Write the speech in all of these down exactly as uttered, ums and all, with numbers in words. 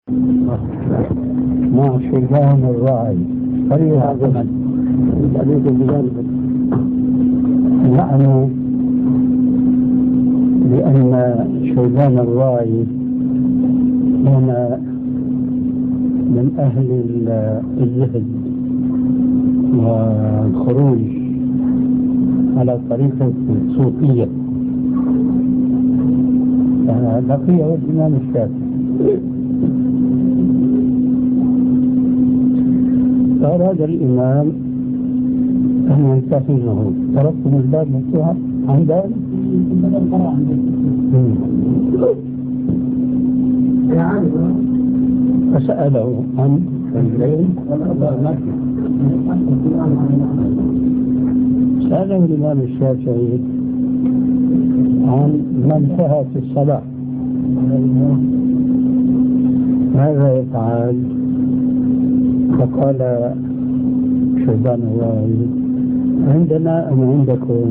مع شيبان الراعي فريق عمل نحن لأن شيبان الراعي كان من أهل الزهد والخروج على طريقة الصوفية، لقيه الإمام الشافعي فأراد الإمام أن ينتهزه، تركتم الباب مفتوحا عن ذلك فسأله عن الليل سأله الإمام الشافعي عن من انتهى في الصلاة ماذا يفعل؟ فقال شيبان الراعي عندنا أم عندكم؟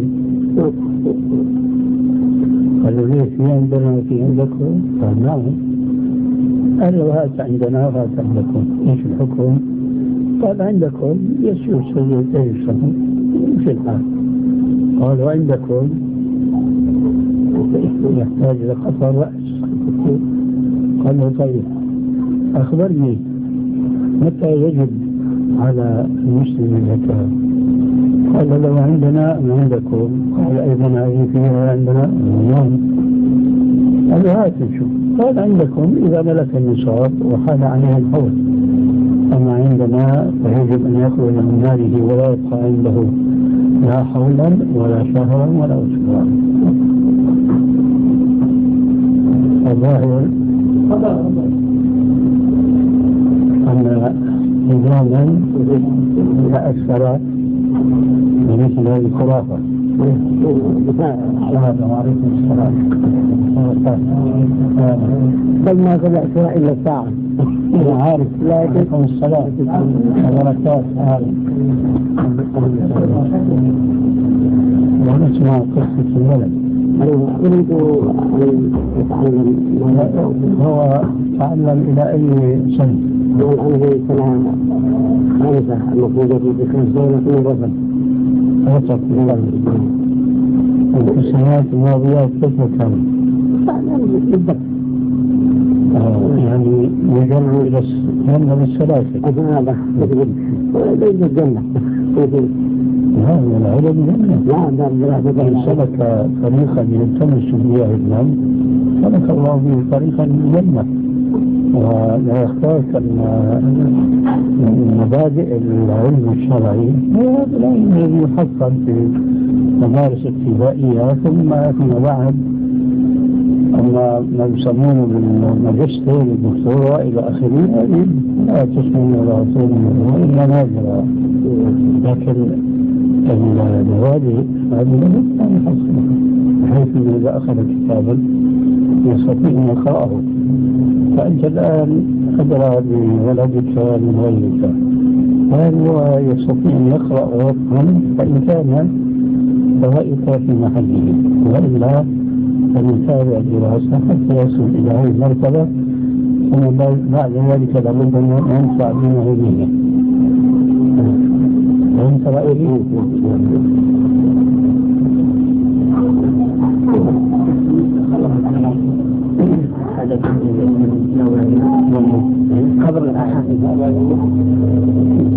قالوا ليه في عندنا وفي عندكم؟ قال نعم. قالوا هات عندنا وهات عندكم، ايش الحكم؟ قال عندكم يسير سيدتين الشهر في الحال. قالوا عندكم يحتاج إلى قطر رأس. قال له طيب أخبرني متى يجب على المسلم الزكاة؟ قال له عندنا ما عندكم؟ قال أيضا هذه فيها عندنا نعم. قال له هات نشوف. قال عندكم إذا ملك النصاب وحال عليه الحول، أما عندنا فيجب أن يخرج من ماله ولا يبقى عنده لا حولا ولا شهرا ولا أسبوعا. الظاهر أن نظاما تأثر بمثل هذه الخرافة. السلام عليكم السلام. بل ما قبلت إلا ساعة. أنا عارف. لا عليكم السلام. حضرتك عارف. ونسمع قصة الولد. أريد أن يتعلم. هو تعلم إلى أي سنة؟ أنا في سنة خامسة، المفروض بخمس سنوات من الرفض. وصف في السنوات الماضية كيف كان؟ بالضبط. يعني يجمع إلى يمنى بالثلاثة. هذا ليس الجنة. لا من العلم جنة. لا من سلك طريقا يلتمس به علما سلك الله به طريقا للجنة. ولا يختارك من مبادئ العلم الشرعي هذا العلم الذي يحصل في مدارس ابتدائية ثم فيما بعد أما ما يسمونه بالماجستير الدكتوراه إلى آخره هذه لا تسمى ولا تسمى وإلا نادرة، لكن المبادئ هذه لا يحصلها بحيث أنه إذا أخذ كتابا يستطيع أن يقرأه. فأنت الآن أدرى بولدك من غيرك، هل هو يستطيع أن يقرأ ويفهم؟ فإن كان فرأيك في محله، وإلا فنتابع الدراسة حتى يصل إلى هذه المرتبة، ثم بعد ذلك لابد أن ينفع دينه دينه. فأنت رأيك هذا خبر الأحاديث